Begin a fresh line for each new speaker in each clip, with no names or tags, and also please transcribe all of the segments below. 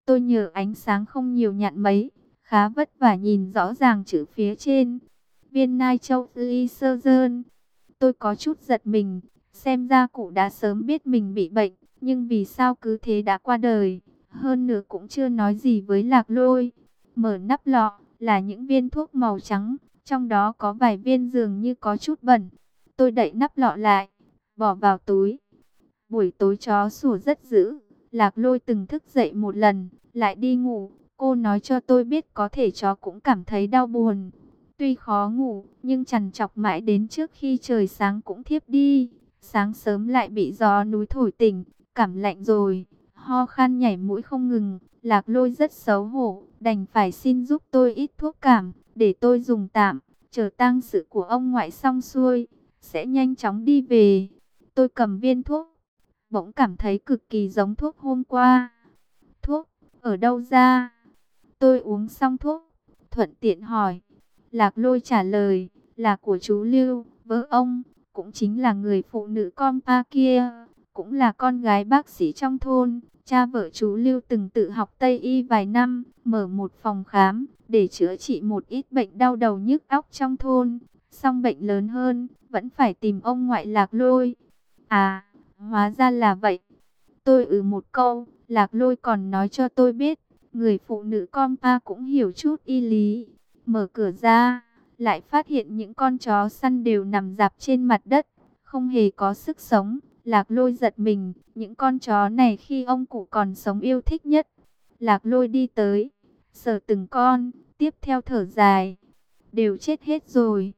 Tôi nhờ ánh sáng không nhiều nhạt mấy, khá vất vả nhìn rõ ràng chữ phía trên. Viên Nai Châu Ly Sơ Dơn. Tôi có chút giật mình, xem ra cụ đã sớm biết mình bị bệnh, nhưng vì sao cứ thế đã qua đời. Hơn nữa cũng chưa nói gì với Lạc Lôi. Mở nắp lọ, là những viên thuốc màu trắng, trong đó có vài viên dường như có chút bẩn. Tôi đậy nắp lọ lại, bỏ vào túi. Buổi tối chó sủa rất dữ, Lạc Lôi từng thức dậy một lần, lại đi ngủ. Cô nói cho tôi biết có thể chó cũng cảm thấy đau buồn. Tuy khó ngủ, nhưng trằn trọc mãi đến trước khi trời sáng cũng thiếp đi. Sáng sớm lại bị gió núi thổi tỉnh, cảm lạnh rồi, ho khan nhảy mũi không ngừng. Lạc Lôi rất xấu hổ, đành phải xin giúp tôi ít thuốc cảm, để tôi dùng tạm, chờ tang sự của ông ngoại xong xuôi, sẽ nhanh chóng đi về. Tôi cầm viên thuốc, bỗng cảm thấy cực kỳ giống thuốc hôm qua. Thuốc, ở đâu ra? Tôi uống xong thuốc, thuận tiện hỏi. Lạc Lôi trả lời, là của chú Lưu, vợ ông, cũng chính là người phụ nữ con pa kia, cũng là con gái bác sĩ trong thôn. Cha vợ chú Lưu từng tự học Tây y vài năm, mở một phòng khám, để chữa trị một ít bệnh đau đầu nhức óc trong thôn. Xong bệnh lớn hơn, vẫn phải tìm ông ngoại Lạc Lôi. À, hóa ra là vậy. Tôi một câu, Lạc Lôi còn nói cho tôi biết, người phụ nữ con pa cũng hiểu chút y lý. Mở cửa ra, lại phát hiện những con chó săn đều nằm rạp trên mặt đất, không hề có sức sống. Lạc Lôi giật mình, những con chó này khi ông cụ còn sống yêu thích nhất. Lạc Lôi đi tới, sờ từng con, tiếp theo thở dài. Đều chết hết rồi.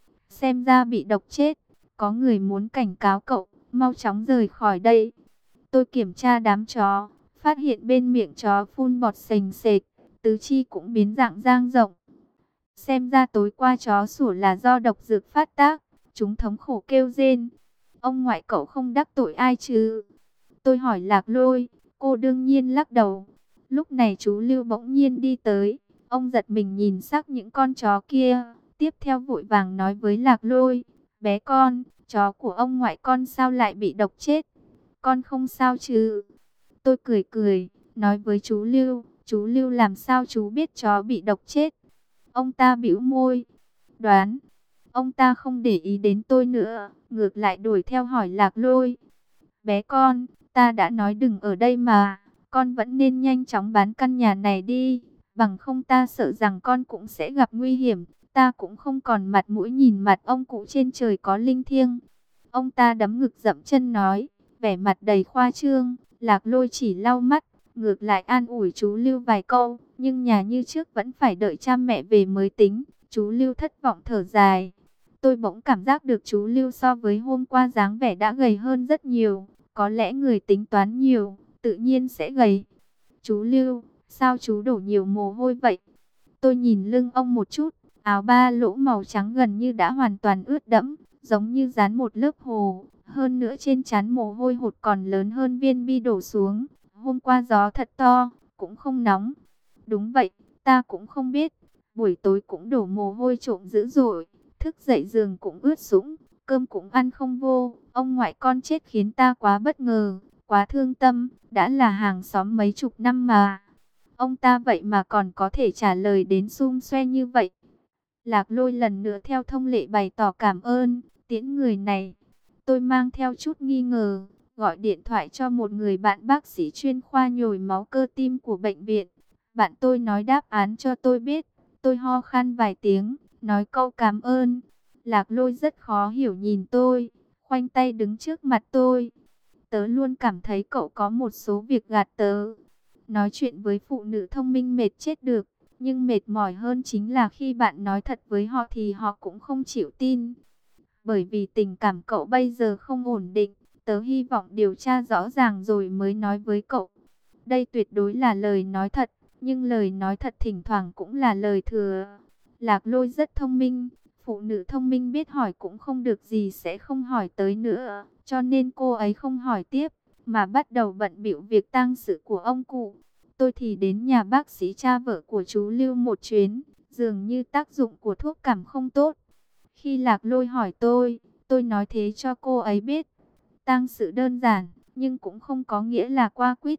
Xem ra bị độc chết, có người muốn cảnh cáo cậu, mau chóng rời khỏi đây. Tôi kiểm tra đám chó, phát hiện bên miệng chó phun bọt sềnh sệt, tứ chi cũng biến dạng dang rộng. Xem ra tối qua chó sủa là do độc dược phát tác, chúng thống khổ kêu rên. Ông ngoại cậu không đắc tội ai chứ? Tôi hỏi Lạc Lôi, cô đương nhiên lắc đầu. Lúc này chú Lưu bỗng nhiên đi tới, ông giật mình nhìn xác những con chó kia, tiếp theo vội vàng nói với Lạc Lôi, bé con, chó của ông ngoại con sao lại bị độc chết? Con không sao chứ? Tôi cười cười, nói với chú Lưu làm sao chú biết chó bị độc chết? Ông ta bĩu môi, đoán. Ông ta không để ý đến tôi nữa, ngược lại đuổi theo hỏi Lạc Lôi. Bé con, ta đã nói đừng ở đây mà, con vẫn nên nhanh chóng bán căn nhà này đi, bằng không ta sợ rằng con cũng sẽ gặp nguy hiểm, ta cũng không còn mặt mũi nhìn mặt ông cụ trên trời có linh thiêng. Ông ta đấm ngực dậm chân nói, vẻ mặt đầy khoa trương. Lạc Lôi chỉ lau mắt, ngược lại an ủi chú Lưu vài câu, nhưng nhà như trước vẫn phải đợi cha mẹ về mới tính. Chú Lưu thất vọng thở dài. Tôi bỗng cảm giác được chú Lưu so với hôm qua dáng vẻ đã gầy hơn rất nhiều. Có lẽ người tính toán nhiều, tự nhiên sẽ gầy. Chú Lưu, sao chú đổ nhiều mồ hôi vậy? Tôi nhìn lưng ông một chút, áo ba lỗ màu trắng gần như đã hoàn toàn ướt đẫm, giống như dán một lớp hồ. Hơn nữa trên trán mồ hôi hột còn lớn hơn viên bi đổ xuống. Hôm qua gió thật to, cũng không nóng. Đúng vậy, ta cũng không biết. Buổi tối cũng đổ mồ hôi trộm dữ dội. Thức dậy giường cũng ướt sũng, cơm cũng ăn không vô. Ông ngoại con chết khiến ta quá bất ngờ, quá thương tâm. Đã là hàng xóm mấy chục năm mà. Ông ta vậy mà còn có thể trả lời đến sum xoe như vậy. Lạc Lôi lần nữa theo thông lệ bày tỏ cảm ơn, tiễn người này. Tôi mang theo chút nghi ngờ, gọi điện thoại cho một người bạn bác sĩ chuyên khoa nhồi máu cơ tim của bệnh viện. Bạn tôi nói đáp án cho tôi biết. Tôi ho khan vài tiếng, nói câu cảm ơn. Lạc Lôi rất khó hiểu nhìn tôi, khoanh tay đứng trước mặt tôi. Tớ luôn cảm thấy cậu có một số việc gạt tớ. Nói chuyện với phụ nữ thông minh mệt chết được, nhưng mệt mỏi hơn chính là khi bạn nói thật với họ thì họ cũng không chịu tin. Bởi vì tình cảm cậu bây giờ không ổn định, tớ hy vọng điều tra rõ ràng rồi mới nói với cậu. Đây tuyệt đối là lời nói thật, nhưng lời nói thật thỉnh thoảng cũng là lời thừa. Lạc Lôi rất thông minh, phụ nữ thông minh biết hỏi cũng không được gì sẽ không hỏi tới nữa, cho nên cô ấy không hỏi tiếp, mà bắt đầu bận bịu việc tang sự của ông cụ. Tôi thì đến nhà bác sĩ cha vợ của chú Lưu một chuyến, dường như tác dụng của thuốc cảm không tốt. Khi Lạc Lôi hỏi tôi nói thế cho cô ấy biết. Tang sự đơn giản, nhưng cũng không có nghĩa là qua quýt.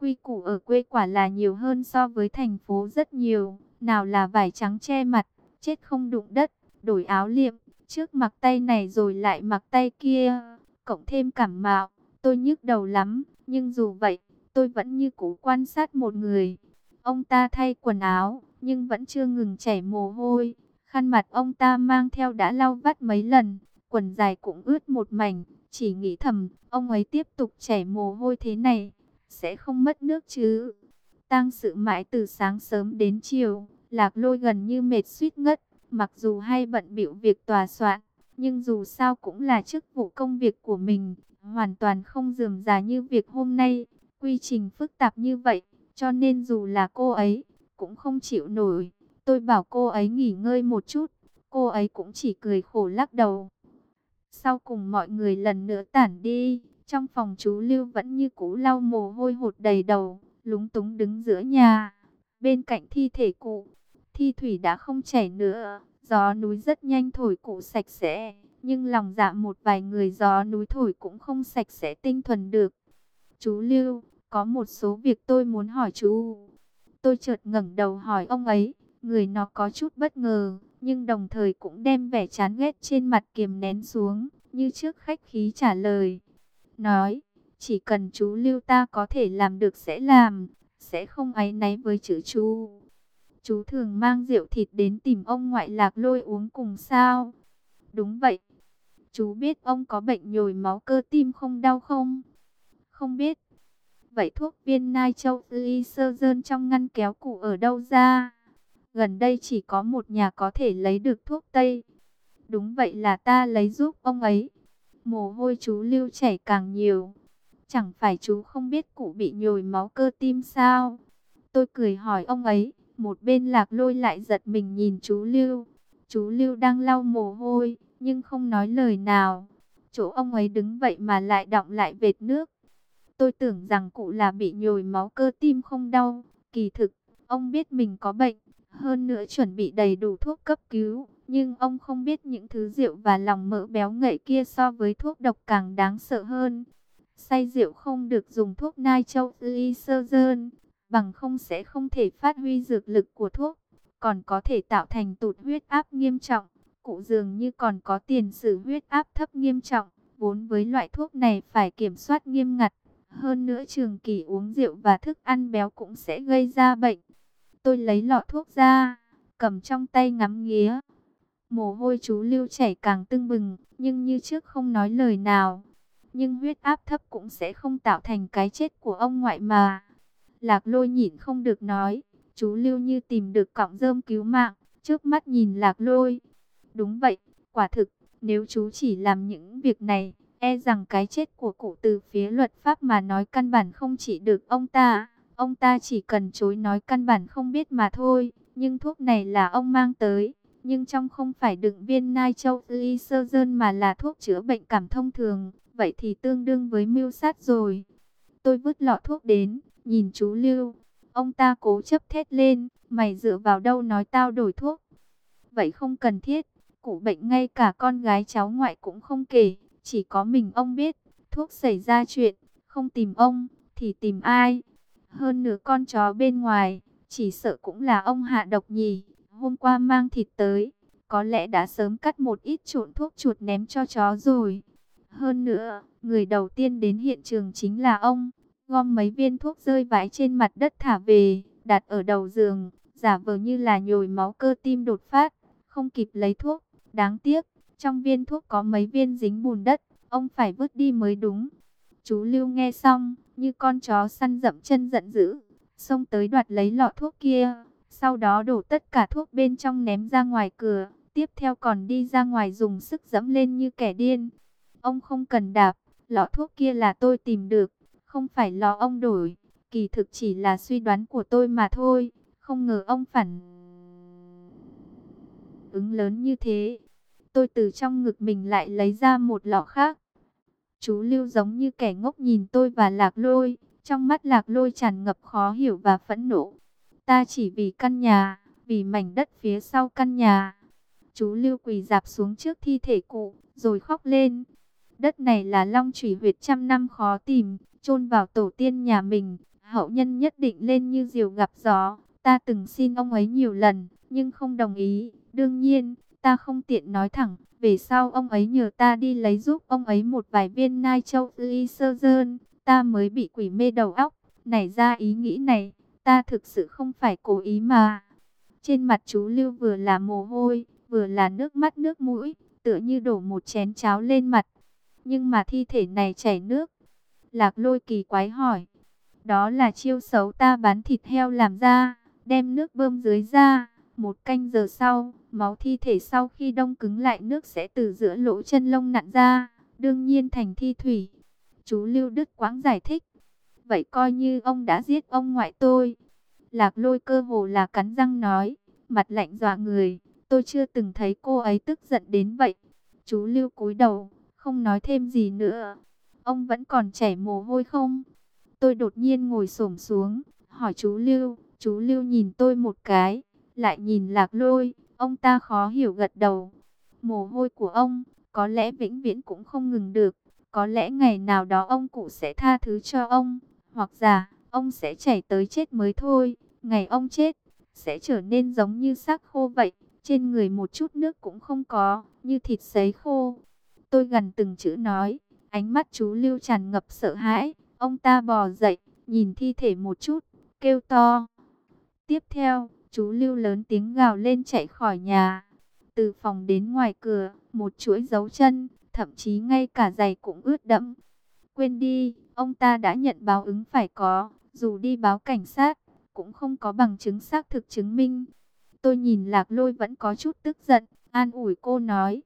Quy củ ở quê quả là nhiều hơn so với thành phố rất nhiều. Nào là vải trắng che mặt, chết không đụng đất, đổi áo liệm, trước mặc tay này rồi lại mặc tay kia, cộng thêm cảm mạo, tôi nhức đầu lắm. Nhưng dù vậy, tôi vẫn như cũ quan sát một người. Ông ta thay quần áo, nhưng vẫn chưa ngừng chảy mồ hôi. Khăn mặt ông ta mang theo đã lau vắt mấy lần, quần dài cũng ướt một mảnh. Chỉ nghĩ thầm, ông ấy tiếp tục chảy mồ hôi thế này, sẽ không mất nước chứ. Tang sự mãi từ sáng sớm đến chiều, Lạc Lôi gần như mệt suýt ngất. Mặc dù hay bận bịu việc tòa soạn, nhưng dù sao cũng là chức vụ công việc của mình, hoàn toàn không rườm rà như việc hôm nay. Quy trình phức tạp như vậy, cho nên dù là cô ấy, cũng không chịu nổi. Tôi bảo cô ấy nghỉ ngơi một chút, cô ấy cũng chỉ cười khổ lắc đầu. Sau cùng mọi người lần nữa tản đi, trong phòng chú Lưu vẫn như cũ lau mồ hôi hột đầy đầu, lúng túng đứng giữa nhà, bên cạnh thi thể cụ. Thi thủy đã không chảy nữa, gió núi rất nhanh thổi cụ sạch sẽ, nhưng lòng dạ một vài người gió núi thổi cũng không sạch sẽ tinh thuần được. Chú Lưu, có một số việc tôi muốn hỏi chú. Tôi chợt ngẩng đầu hỏi ông ấy, người nó có chút bất ngờ, nhưng đồng thời cũng đem vẻ chán ghét trên mặt kiềm nén xuống, như trước khách khí trả lời. Nói, chỉ cần chú Lưu ta có thể làm được sẽ làm, sẽ không áy náy với chữ chú. Chú thường mang rượu thịt đến tìm ông ngoại Lạc Lôi uống cùng sao? Đúng vậy. Chú biết ông có bệnh nhồi máu cơ tim không đau không? Không biết. Vậy thuốc viên nai châu ly sơ dơn trong ngăn kéo cụ ở đâu ra? Gần đây chỉ có một nhà có thể lấy được thuốc tây. Đúng vậy, là ta lấy giúp ông ấy. Mồ hôi chú Lưu chảy càng nhiều. Chẳng phải chú không biết cụ bị nhồi máu cơ tim sao? Tôi cười hỏi ông ấy. Một bên Lạc Lôi lại giật mình nhìn chú Lưu. Chú Lưu đang lau mồ hôi, nhưng không nói lời nào. Chỗ ông ấy đứng vậy mà lại đọng lại vệt nước. Tôi tưởng rằng cụ là bị nhồi máu cơ tim không đau. Kỳ thực, ông biết mình có bệnh, hơn nữa chuẩn bị đầy đủ thuốc cấp cứu. Nhưng ông không biết những thứ rượu và lòng mỡ béo ngậy kia so với thuốc độc càng đáng sợ hơn. Say rượu không được dùng thuốc nitroglycerin, bằng không sẽ không thể phát huy dược lực của thuốc, còn có thể tạo thành tụt huyết áp nghiêm trọng. Cụ dường như còn có tiền sử huyết áp thấp nghiêm trọng, vốn với loại thuốc này phải kiểm soát nghiêm ngặt. Hơn nữa trường kỳ uống rượu và thức ăn béo cũng sẽ gây ra bệnh. Tôi lấy lọ thuốc ra, cầm trong tay ngắm nghía. Mồ hôi chú Lưu chảy càng tưng bừng, nhưng như trước không nói lời nào. Nhưng huyết áp thấp cũng sẽ không tạo thành cái chết của ông ngoại mà. Lạc Lôi nhịn không được nói, chú Lưu như tìm được cọng rơm cứu mạng, trước mắt nhìn Lạc Lôi. Đúng vậy, quả thực, nếu chú chỉ làm những việc này, e rằng cái chết của cụ từ phía luật pháp mà nói căn bản không chỉ được ông ta. Ông ta chỉ cần chối nói căn bản không biết mà thôi. Nhưng thuốc này là ông mang tới, nhưng trong không phải đựng viên nitroglycerin mà là thuốc chữa bệnh cảm thông thường. Vậy thì tương đương với mưu sát rồi. Tôi vứt lọ thuốc đến, nhìn chú Lưu. Ông ta cố chấp thét lên, mày dựa vào đâu nói tao đổi thuốc? Vậy không cần thiết, cụ bệnh ngay cả con gái cháu ngoại cũng không kể, chỉ có mình ông biết. Thuốc xảy ra chuyện, không tìm ông, thì tìm ai? Hơn nữa con chó bên ngoài, chỉ sợ cũng là ông hạ độc nhỉ. Hôm qua mang thịt tới, có lẽ đã sớm cắt một ít trộn thuốc chuột ném cho chó rồi. Hơn nữa, người đầu tiên đến hiện trường chính là ông. Gom mấy viên thuốc rơi vãi trên mặt đất thả về, đặt ở đầu giường, giả vờ như là nhồi máu cơ tim đột phát, không kịp lấy thuốc. Đáng tiếc, trong viên thuốc có mấy viên dính bùn đất, ông phải vứt đi mới đúng. Chú Lưu nghe xong, như con chó săn dậm chân giận dữ, xông tới đoạt lấy lọ thuốc kia, sau đó đổ tất cả thuốc bên trong ném ra ngoài cửa, tiếp theo còn đi ra ngoài dùng sức dẫm lên như kẻ điên. Ông không cần đạp, lọ thuốc kia là tôi tìm được, không phải lọ ông đổi, kỳ thực chỉ là suy đoán của tôi mà thôi, không ngờ ông phản ứng lớn như thế. Tôi từ trong ngực mình lại lấy ra một lọ khác. Chú Lưu giống như kẻ ngốc nhìn tôi và Lạc Lôi, trong mắt Lạc Lôi tràn ngập khó hiểu và phẫn nộ. Ta chỉ vì căn nhà, vì mảnh đất phía sau căn nhà. Chú Lưu quỳ rạp xuống trước thi thể cụ, rồi khóc lên. Đất này là long thủy huyệt trăm năm khó tìm, chôn vào tổ tiên nhà mình, hậu nhân nhất định lên như diều gặp gió. Ta từng xin ông ấy nhiều lần, nhưng không đồng ý. Đương nhiên, ta không tiện nói thẳng. Về sau ông ấy nhờ ta đi lấy giúp ông ấy một vài viên Nai Châu Ly Sơ Dơn. Ta mới bị quỷ mê đầu óc, nảy ra ý nghĩ này. Ta thực sự không phải cố ý mà. Trên mặt chú Lưu vừa là mồ hôi, vừa là nước mắt nước mũi, tựa như đổ một chén cháo lên mặt. Nhưng mà thi thể này chảy nước. Lạc Lôi kỳ quái hỏi. Đó là chiêu xấu ta bán thịt heo làm ra, đem nước bơm dưới da. 1 canh giờ sau, máu thi thể sau khi đông cứng lại nước sẽ từ giữa lỗ chân lông nặn ra, đương nhiên thành thi thủy. Chú Lưu Đức Quãng giải thích. Vậy coi như ông đã giết ông ngoại tôi. Lạc Lôi cơ hồ là cắn răng nói, mặt lạnh dọa người. Tôi chưa từng thấy cô ấy tức giận đến vậy. Chú Lưu cúi đầu, không nói thêm gì nữa. Ông vẫn còn chảy mồ hôi không? Tôi đột nhiên ngồi xổm xuống, hỏi chú Lưu. Chú Lưu nhìn tôi một cái, lại nhìn Lạc Lôi. Ông ta khó hiểu gật đầu. Mồ hôi của ông, có lẽ vĩnh viễn cũng không ngừng được. Có lẽ ngày nào đó ông cụ sẽ tha thứ cho ông. Hoặc giả, ông sẽ chảy tới chết mới thôi. Ngày ông chết, sẽ trở nên giống như xác khô vậy. Trên người một chút nước cũng không có, như thịt sấy khô. Tôi gần từng chữ nói, ánh mắt chú Lưu tràn ngập sợ hãi. Ông ta bò dậy, nhìn thi thể một chút, kêu to. Tiếp theo, chú Lưu lớn tiếng gào lên chạy khỏi nhà. Từ phòng đến ngoài cửa, một chuỗi dấu chân, thậm chí ngay cả giày cũng ướt đẫm. Quên đi, ông ta đã nhận báo ứng phải có, dù đi báo cảnh sát, cũng không có bằng chứng xác thực chứng minh. Tôi nhìn Lạc Lôi vẫn có chút tức giận, an ủi cô nói.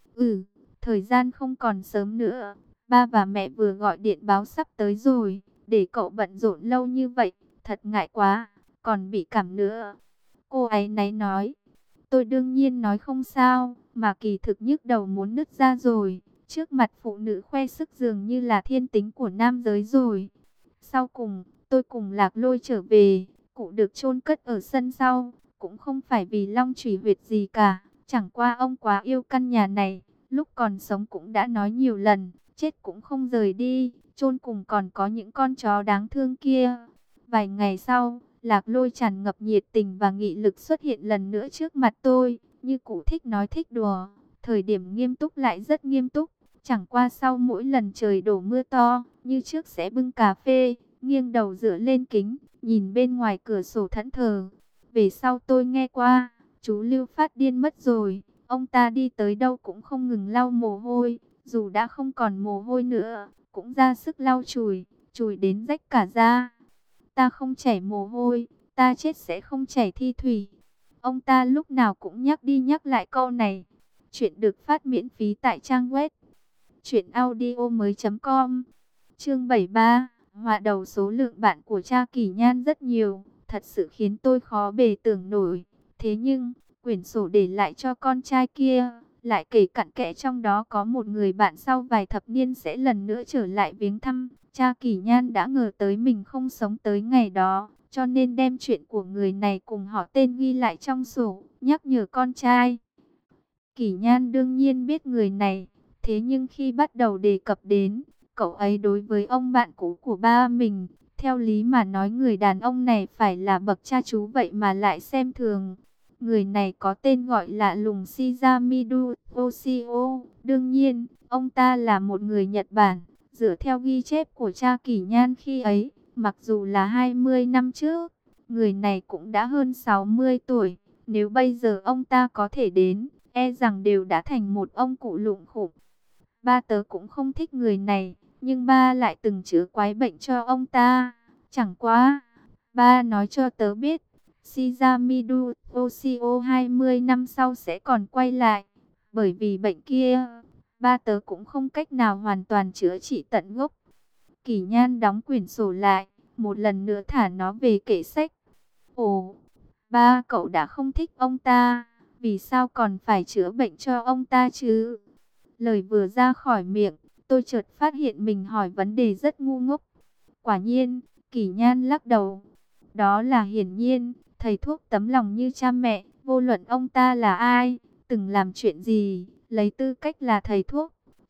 Thời gian không còn sớm nữa, ba và mẹ vừa gọi điện báo sắp tới rồi, để cậu bận rộn lâu như vậy, thật ngại quá, còn bị cảm nữa. Cô ấy náy nói. Tôi đương nhiên nói không sao, mà kỳ thực nhức đầu muốn nứt ra rồi. Trước mặt phụ nữ khoe sức dường như là thiên tính của nam giới rồi. Sau cùng, tôi cùng Lạc Lôi trở về, cụ được chôn cất ở sân sau. Cũng không phải vì long chủy huyệt gì cả, chẳng qua ông quá yêu căn nhà này. Lúc còn sống cũng đã nói nhiều lần, chết cũng không rời đi, chôn cùng còn có những con chó đáng thương kia. Vài ngày sau, Lạc Lôi tràn ngập nhiệt tình và nghị lực xuất hiện lần nữa trước mặt tôi, như cụ thích nói thích đùa, thời điểm nghiêm túc lại rất nghiêm túc. Chẳng qua sau mỗi lần trời đổ mưa to, như trước sẽ bưng cà phê, nghiêng đầu dựa lên kính, nhìn bên ngoài cửa sổ thẫn thờ. Về sau tôi nghe qua, chú Lưu phát điên mất rồi, ông ta đi tới đâu cũng không ngừng lau mồ hôi, dù đã không còn mồ hôi nữa, cũng ra sức lau chùi, chùi đến rách cả da. Ta không chảy mồ hôi, ta chết sẽ không chảy thi thủy. Ông ta lúc nào cũng nhắc đi nhắc lại câu này. Chuyện được phát miễn phí tại trang web truyệnaudiomoi.com. Chương 73, họa đầu số lượng bạn của Cha Kỷ Nhan rất nhiều, thật sự khiến tôi khó bề tưởng nổi. Thế nhưng, quyển sổ để lại cho con trai kia, lại kể cặn kẽ trong đó có một người bạn sau vài thập niên sẽ lần nữa trở lại viếng thăm. Cha Kỷ Nhan đã ngờ tới mình không sống tới ngày đó, cho nên đem chuyện của người này cùng họ tên ghi lại trong sổ, nhắc nhở con trai. Kỷ Nhan đương nhiên biết người này, thế nhưng khi bắt đầu đề cập đến, cậu ấy đối với ông bạn cũ của ba mình, theo lý mà nói người đàn ông này phải là bậc cha chú vậy mà lại xem thường. Người này có tên gọi là lùng Shizamidu Oshio. Đương nhiên, ông ta là một người Nhật Bản. Dựa theo ghi chép của Cha Kỷ Nhan khi ấy, mặc dù là 20 năm trước, người này cũng đã hơn 60 tuổi. Nếu bây giờ ông ta có thể đến, e rằng đều đã thành một ông cụ lụng khủng. Ba tớ cũng không thích người này, nhưng ba lại từng chữa quái bệnh cho ông ta. Chẳng quá, ba nói cho tớ biết, Shizamidu Oshio 20 năm sau sẽ còn quay lại. Bởi vì bệnh kia, ba tớ cũng không cách nào hoàn toàn chữa trị tận gốc. Kỷ Nhan đóng quyển sổ lại, một lần nữa thả nó về kệ sách. Ồ, ba cậu đã không thích ông ta, vì sao còn phải chữa bệnh cho ông ta chứ? Lời vừa ra khỏi miệng, tôi chợt phát hiện mình hỏi vấn đề rất ngu ngốc. Quả nhiên, Kỷ Nhan lắc đầu. Đó là hiển nhiên, thầy thuốc tấm lòng như cha mẹ, vô luận ông ta là ai, từng làm chuyện gì, lấy tư cách là thầy thuốc,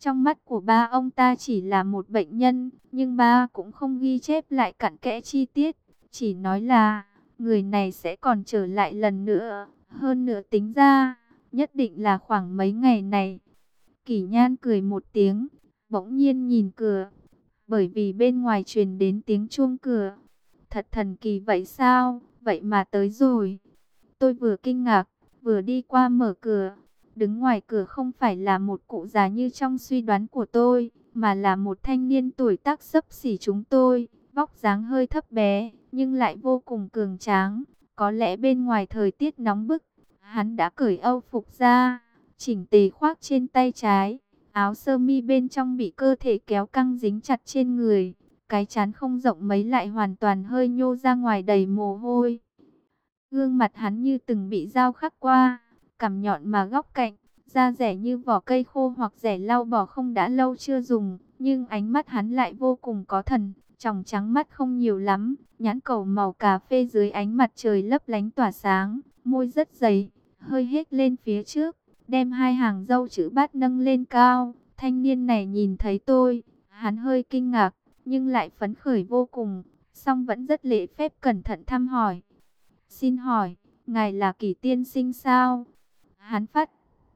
Trong mắt của ba ông ta chỉ là một bệnh nhân, nhưng ba cũng không ghi chép lại cặn kẽ chi tiết, chỉ nói là người này sẽ còn trở lại lần nữa, hơn nữa tính ra, nhất định là khoảng mấy ngày này. Kỷ Nhan cười một tiếng, bỗng nhiên nhìn cửa, bởi vì bên ngoài truyền đến tiếng chuông cửa. Thật thần kỳ vậy sao, vậy mà tới rồi. Tôi vừa kinh ngạc, vừa đi qua mở cửa. Đứng ngoài cửa không phải là một cụ già như trong suy đoán của tôi, mà là một thanh niên tuổi tác xấp xỉ chúng tôi, vóc dáng hơi thấp bé, nhưng lại vô cùng cường tráng. Có lẽ bên ngoài thời tiết nóng bức, hắn đã cởi âu phục ra, chỉnh tề khoác trên tay trái, áo sơ mi bên trong bị cơ thể kéo căng dính chặt trên người. Cái trán không rộng mấy lại hoàn toàn hơi nhô ra ngoài đầy mồ hôi. Gương mặt hắn như từng bị dao khắc qua, cằm nhọn mà góc cạnh, da rẻ như vỏ cây khô hoặc rẻ lau bỏ không đã lâu chưa dùng, nhưng ánh mắt hắn lại vô cùng có thần, tròng trắng mắt không nhiều lắm, nhãn cầu màu cà phê dưới ánh mặt trời lấp lánh tỏa sáng, môi rất dày, hơi hếch lên phía trước, đem hai hàng râu chữ bát nâng lên cao. Thanh niên này nhìn thấy tôi, hắn hơi kinh ngạc, nhưng lại phấn khởi vô cùng, song vẫn rất lễ phép cẩn thận thăm hỏi. Xin hỏi, ngài là Kỷ tiên sinh sao? Hắn phát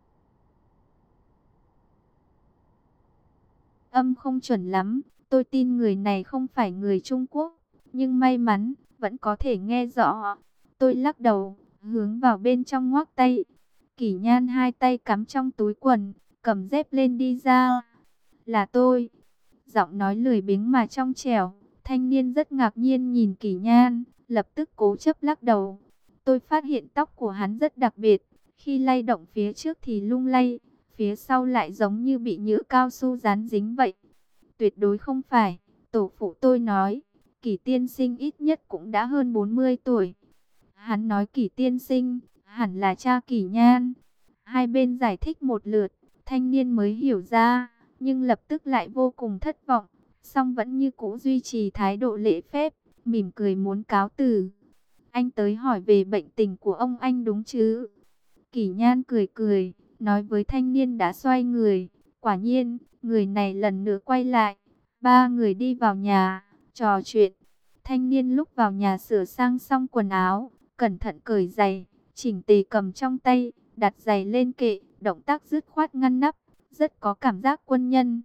âm không chuẩn lắm, tôi tin người này không phải người Trung Quốc, nhưng may mắn, vẫn có thể nghe rõ. Tôi lắc đầu, hướng vào bên trong ngoắc tay. Kỷ Nhan hai tay cắm trong túi quần, cầm dép lên đi ra. Là tôi. Giọng nói lười biếng mà trong trẻo, thanh niên rất ngạc nhiên nhìn Kỷ Nhan, lập tức cố chấp lắc đầu. Tôi phát hiện tóc của hắn rất đặc biệt, khi lay động phía trước thì lung lay, phía sau lại giống như bị nhựa cao su dán dính vậy. Tuyệt đối không phải, tổ phụ tôi nói, Kỷ tiên sinh ít nhất cũng đã hơn 40 tuổi. Hắn nói Kỷ tiên sinh, hẳn là cha Kỷ Nhan. Hai bên giải thích một lượt, thanh niên mới hiểu ra, nhưng lập tức lại vô cùng thất vọng, song vẫn như cũ duy trì thái độ lễ phép, mỉm cười muốn cáo từ. Anh tới hỏi về bệnh tình của ông anh đúng chứ? Kỷ Nhan cười cười, nói với thanh niên đã xoay người. Quả nhiên, người này lần nữa quay lại. Ba người đi vào nhà, trò chuyện. Thanh niên lúc vào nhà sửa sang xong quần áo, cẩn thận cởi giày, chỉnh tề cầm trong tay, đặt giày lên kệ, động tác dứt khoát ngăn nắp, rất có cảm giác quân nhân.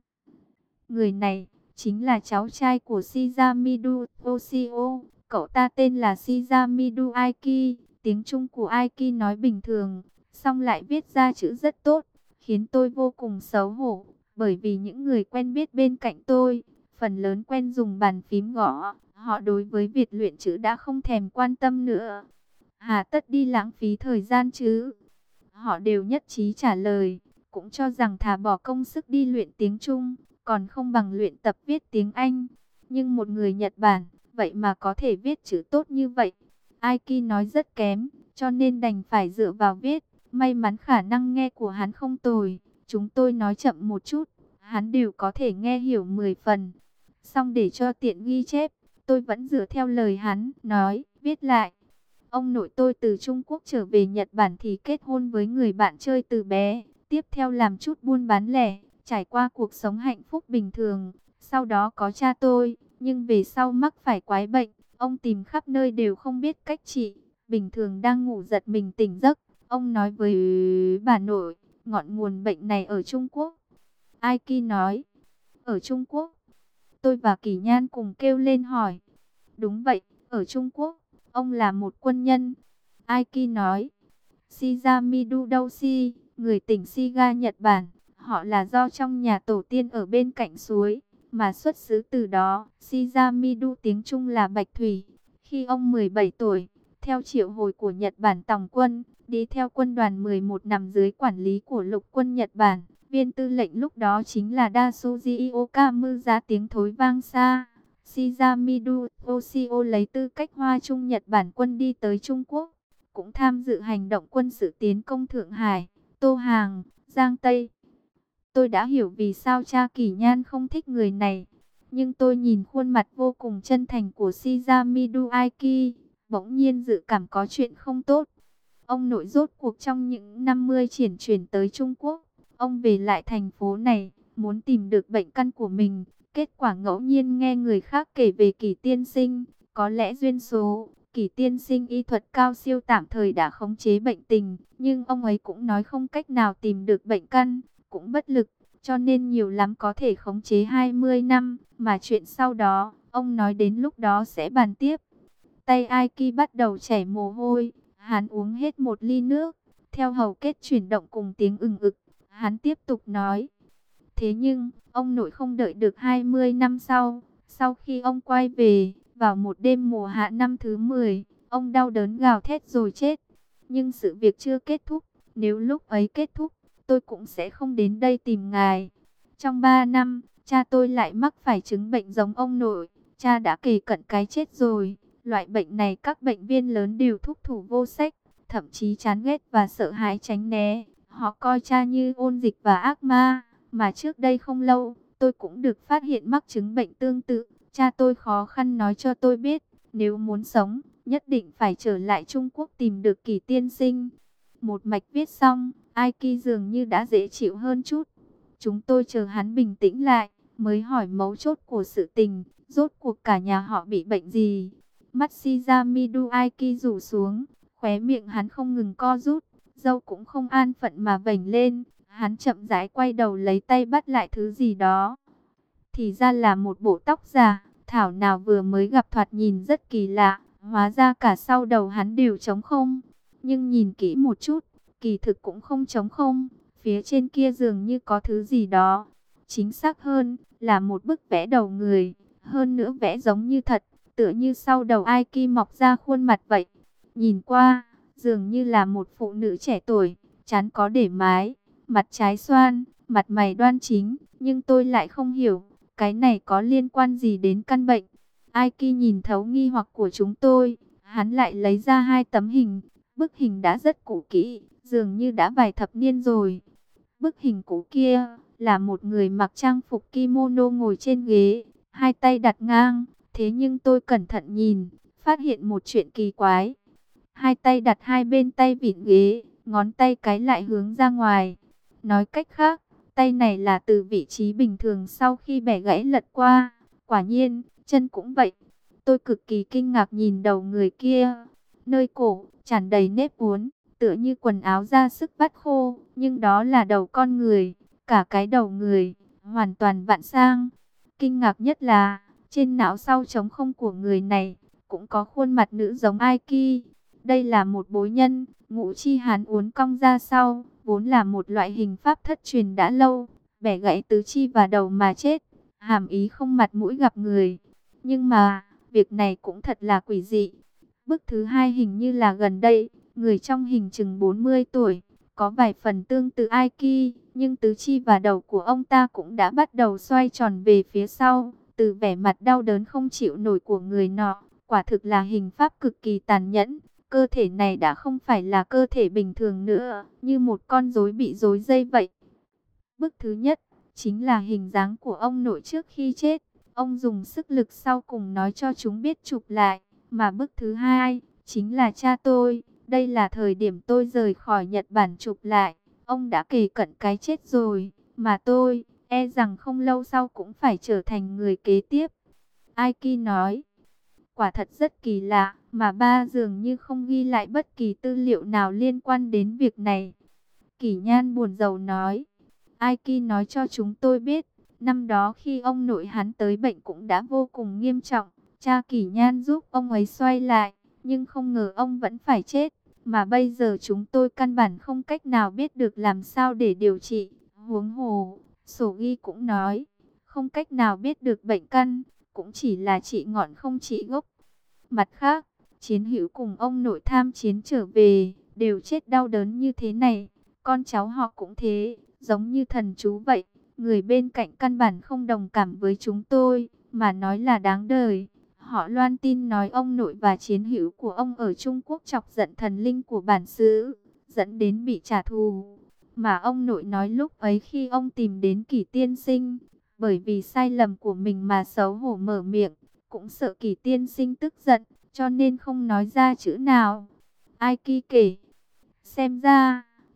Người này chính là cháu trai của Shizamidu Toshio, cậu ta tên là Shizamidu Aiki, tiếng Trung của Aiki nói bình thường, song lại viết ra chữ rất tốt, khiến tôi vô cùng xấu hổ, bởi vì những người quen biết bên cạnh tôi, phần lớn quen dùng bàn phím gõ, họ đối với việc luyện chữ đã không thèm quan tâm nữa. Hà tất đi lãng phí thời gian chứ? Họ đều nhất trí trả lời, cũng cho rằng thà bỏ công sức đi luyện tiếng Trung, còn không bằng luyện tập viết tiếng Anh. Nhưng một người Nhật Bản, vậy mà có thể viết chữ tốt như vậy. Aiki nói rất kém, cho nên đành phải dựa vào viết. May mắn khả năng nghe của hắn không tồi, chúng tôi nói chậm một chút, hắn đều có thể nghe hiểu 10 phần. Xong để cho tiện ghi chép, tôi vẫn dựa theo lời hắn nói, viết lại. Ông nội tôi từ Trung Quốc trở về Nhật Bản thì kết hôn với người bạn chơi từ bé. Tiếp theo làm chút buôn bán lẻ, trải qua cuộc sống hạnh phúc bình thường. Sau đó có cha tôi, nhưng về sau mắc phải quái bệnh. Ông tìm khắp nơi đều không biết cách trị. Bình thường đang ngủ giật mình tỉnh giấc. Ông nói với bà nội, ngọn nguồn bệnh này ở Trung Quốc. Aiki nói, ở Trung Quốc. Tôi và Kỷ Nhan cùng kêu lên hỏi. Đúng vậy, ở Trung Quốc. Ông là một quân nhân. Aiki nói. Shizamidu Doushi, người tỉnh Shiga Nhật Bản. Họ là do trong nhà tổ tiên ở bên cạnh suối, mà xuất xứ từ đó. Shizamidu tiếng Trung là Bạch Thủy. Khi ông 17 tuổi, theo triệu hồi của Nhật Bản tòng quân, đi theo quân đoàn 11 nằm dưới quản lý của lục quân Nhật Bản. Viên tư lệnh lúc đó chính là Dasuji Okamu, ra tiếng thối vang xa. Shizamidu Toshio lấy tư cách Hoa Trung Nhật Bản quân đi tới Trung Quốc, cũng tham dự hành động quân sự tiến công Thượng Hải, Tô Hàng, Giang Tây. Tôi đã hiểu vì sao cha Kỷ Nhan không thích người này, nhưng tôi nhìn khuôn mặt vô cùng chân thành của Shizamidu Aiki, bỗng nhiên dự cảm có chuyện không tốt. Ông nội rốt cuộc trong những 50 chuyển tới Trung Quốc, ông về lại thành phố này, muốn tìm được bệnh căn của mình. Kết quả ngẫu nhiên nghe người khác kể về Kỷ tiên sinh, có lẽ duyên số, Kỷ tiên sinh y thuật cao siêu tạm thời đã khống chế bệnh tình, nhưng ông ấy cũng nói không cách nào tìm được bệnh căn, cũng bất lực, cho nên nhiều lắm có thể khống chế 20 năm, mà chuyện sau đó, ông nói đến lúc đó sẽ bàn tiếp. Tay Aiki bắt đầu chảy mồ hôi, hắn uống hết một ly nước, theo hầu kết chuyển động cùng tiếng ừng ực, hắn tiếp tục nói. Thế nhưng, ông nội không đợi được 20 năm sau khi ông quay về, vào một đêm mùa hạ năm thứ 10, ông đau đớn gào thét rồi chết. Nhưng sự việc chưa kết thúc, nếu lúc ấy kết thúc, tôi cũng sẽ không đến đây tìm ngài. Trong 3 năm, cha tôi lại mắc phải chứng bệnh giống ông nội, cha đã kề cận cái chết rồi. Loại bệnh này các bệnh viên lớn đều thúc thủ vô sách, thậm chí chán ghét và sợ hãi tránh né. Họ coi cha như ôn dịch và ác ma. Mà trước đây không lâu, tôi cũng được phát hiện mắc chứng bệnh tương tự. Cha tôi khó khăn nói cho tôi biết, nếu muốn sống, nhất định phải trở lại Trung Quốc tìm được Kỷ tiên sinh. Một mạch viết xong, Aiki dường như đã dễ chịu hơn chút. Chúng tôi chờ hắn bình tĩnh lại, mới hỏi mấu chốt của sự tình, rốt cuộc cả nhà họ bị bệnh gì. Mắt Shizamidu Aiki rủ xuống, khóe miệng hắn không ngừng co rút, râu cũng không an phận mà vểnh lên. Hắn chậm rãi quay đầu lấy tay bắt lại thứ gì đó. Thì ra là một bộ tóc giả, thảo nào vừa mới gặp thoạt nhìn rất kỳ lạ, hóa ra cả sau đầu hắn đều trống không. Nhưng nhìn kỹ một chút, kỳ thực cũng không trống không, phía trên kia dường như có thứ gì đó. Chính xác hơn, là một bức vẽ đầu người, hơn nữa vẽ giống như thật, tựa như sau đầu Aiki mọc ra khuôn mặt vậy. Nhìn qua, dường như là một phụ nữ trẻ tuổi, trán có để mái, mặt trái xoan, mặt mày đoan chính, nhưng tôi lại không hiểu, cái này có liên quan gì đến căn bệnh. Aiki nhìn thấu nghi hoặc của chúng tôi, hắn lại lấy ra 2 tấm hình, bức hình đã rất cũ kỹ, dường như đã vài thập niên rồi. Bức hình cũ kia, là một người mặc trang phục kimono ngồi trên ghế, 2 tay đặt ngang, thế nhưng tôi cẩn thận nhìn, phát hiện một chuyện kỳ quái. 2 tay đặt hai bên tay vịn ghế, ngón tay cái lại hướng ra ngoài. Nói cách khác, tay này là từ vị trí bình thường sau khi bẻ gãy lật qua. Quả nhiên, chân cũng vậy. Tôi cực kỳ kinh ngạc nhìn đầu người kia. Nơi cổ, tràn đầy nếp uốn, tựa như quần áo ra sức vắt khô. Nhưng đó là đầu con người, cả cái đầu người, hoàn toàn vặn sang. Kinh ngạc nhất là, trên não sau trống không của người này, cũng có khuôn mặt nữ giống Aiki. Đây là một bối nhân, ngũ chi hán uốn cong ra sau, vốn là một loại hình pháp thất truyền đã lâu, bẻ gãy tứ chi và đầu mà chết, hàm ý không mặt mũi gặp người. Nhưng mà, việc này cũng thật là quỷ dị. Bức thứ 2 hình như là gần đây, người trong hình chừng 40 tuổi, có vài phần tương tự Aiki, nhưng tứ chi và đầu của ông ta cũng đã bắt đầu xoay tròn về phía sau, từ vẻ mặt đau đớn không chịu nổi của người nọ, quả thực là hình pháp cực kỳ tàn nhẫn. Cơ thể này đã không phải là cơ thể bình thường nữa, như một con rối bị rối dây vậy. Bức thứ nhất, chính là hình dáng của ông nội trước khi chết. Ông dùng sức lực sau cùng nói cho chúng biết chụp lại. Mà bức thứ 2, chính là cha tôi. Đây là thời điểm tôi rời khỏi Nhật Bản chụp lại. Ông đã kề cận cái chết rồi. Mà tôi, e rằng không lâu sau cũng phải trở thành người kế tiếp. Aiki nói. Quả thật rất kỳ lạ, mà ba dường như không ghi lại bất kỳ tư liệu nào liên quan đến việc này. Kỷ Nhan buồn rầu nói, Aiki nói cho chúng tôi biết, năm đó khi ông nội hắn tới bệnh cũng đã vô cùng nghiêm trọng. Cha Kỷ Nhan giúp ông ấy xoay lại, nhưng không ngờ ông vẫn phải chết. Mà bây giờ chúng tôi căn bản không cách nào biết được làm sao để điều trị. Huống hồ, sổ ghi cũng nói, không cách nào biết được bệnh căn, cũng chỉ là trị ngọn không trị gốc. Mặt khác, Chiến Hữu cùng ông nội tham chiến trở về, đều chết đau đớn như thế này. Con cháu họ cũng thế, giống như thần chú vậy. Người bên cạnh căn bản không đồng cảm với chúng tôi, mà nói là đáng đời. Họ loan tin nói ông nội và Chiến Hữu của ông ở Trung Quốc chọc giận thần linh của bản xứ, dẫn đến bị trả thù. Mà ông nội nói lúc ấy khi ông tìm đến Kỷ tiên sinh, bởi vì sai lầm của mình mà xấu hổ mở miệng, cũng sợ Kỷ tiên sinh tức giận, cho nên không nói ra chữ nào. Aiki kể, xem ra,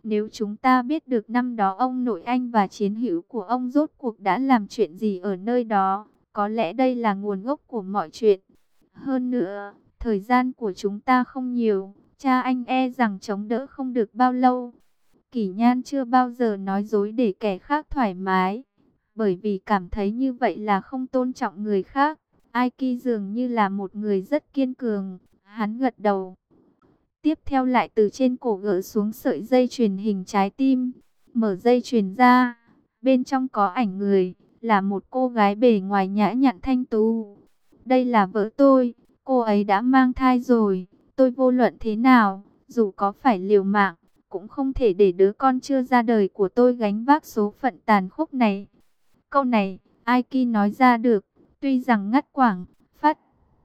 Nếu chúng ta biết được năm đó ông nội anh và chiến hữu của ông rốt cuộc đã làm chuyện gì ở nơi đó, có lẽ đây là nguồn gốc của mọi chuyện. Hơn nữa, thời gian của chúng ta không nhiều, cha anh e rằng chống đỡ không được bao lâu. Kỷ Nhan chưa bao giờ nói dối để kẻ khác thoải mái, bởi vì cảm thấy như vậy là không tôn trọng người khác. Ai Ki dường như là một người rất kiên cường, hắn gật đầu. Tiếp theo lại từ trên cổ gỡ xuống sợi dây chuyền hình trái tim, mở dây chuyền ra, bên trong có ảnh người, là một cô gái bề ngoài nhã nhặn thanh tú. Đây là vợ tôi, cô ấy đã mang thai rồi, tôi vô luận thế nào, dù có phải liều mạng, cũng không thể để đứa con chưa ra đời của tôi gánh vác số phận tàn khốc này. Câu này, ai Ki nói ra được, tuy rằng ngắt quãng, phát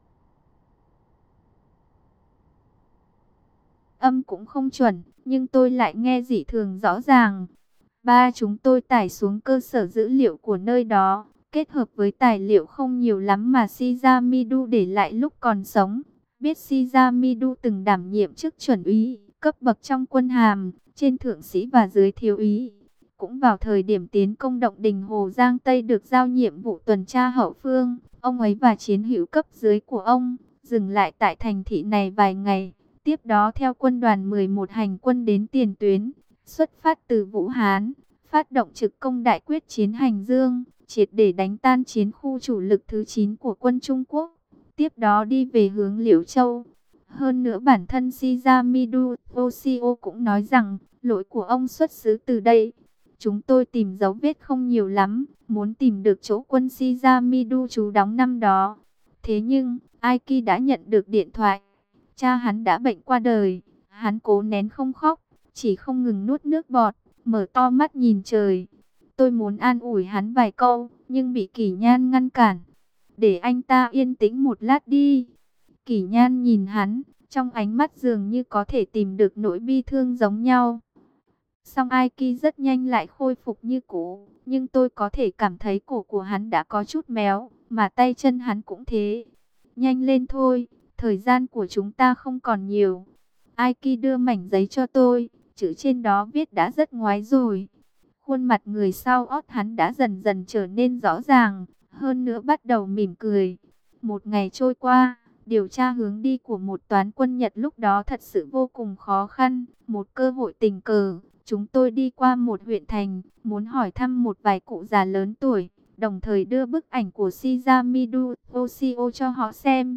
âm cũng không chuẩn, nhưng tôi lại nghe dị thường rõ ràng. Ba chúng tôi tải xuống cơ sở dữ liệu của nơi đó, kết hợp với tài liệu không nhiều lắm mà Shizamidu để lại lúc còn sống. Biết Shizamidu từng đảm nhiệm chức chuẩn úy, cấp bậc trong quân hàm, trên thượng sĩ và dưới thiếu úy. Cũng vào thời điểm tiến công động đình Hồ Giang Tây được giao nhiệm vụ tuần tra hậu phương, ông ấy và chiến hữu cấp dưới của ông dừng lại tại thành thị này vài ngày. Tiếp đó theo quân đoàn 11 hành quân đến tiền tuyến, xuất phát từ Vũ Hán, phát động trực công đại quyết chiến Hành Dương, triệt để đánh tan chiến khu chủ lực thứ 9 của quân Trung Quốc. Tiếp đó đi về hướng Liễu Châu. Hơn nữa bản thân Shizamidu Toshio cũng nói rằng lỗi của ông xuất xứ từ đây. Chúng tôi tìm dấu vết không nhiều lắm, muốn tìm được chỗ quân Shizamidu trú đóng năm đó. Thế nhưng, Aiki đã nhận được điện thoại. Cha hắn đã bệnh qua đời, hắn cố nén không khóc, chỉ không ngừng nuốt nước bọt, mở to mắt nhìn trời. Tôi muốn an ủi hắn vài câu, nhưng bị Kỷ Nhan ngăn cản. Để anh ta yên tĩnh một lát đi. Kỷ Nhan nhìn hắn, trong ánh mắt dường như có thể tìm được nỗi bi thương giống nhau. Song Aiki rất nhanh lại khôi phục như cũ, nhưng tôi có thể cảm thấy cổ của hắn đã có chút méo, mà tay chân hắn cũng thế. Nhanh lên thôi, thời gian của chúng ta không còn nhiều. Aiki đưa mảnh giấy cho tôi, chữ trên đó viết đã rất ngoái rồi. Khuôn mặt người sau ót hắn đã dần dần trở nên rõ ràng, hơn nữa bắt đầu mỉm cười. Một ngày trôi qua, điều tra hướng đi của một toán quân Nhật lúc đó thật sự vô cùng khó khăn. Một cơ hội tình cờ, chúng tôi đi qua một huyện thành, muốn hỏi thăm một vài cụ già lớn tuổi, đồng thời đưa bức ảnh của Shizamidu Toshio cho họ xem.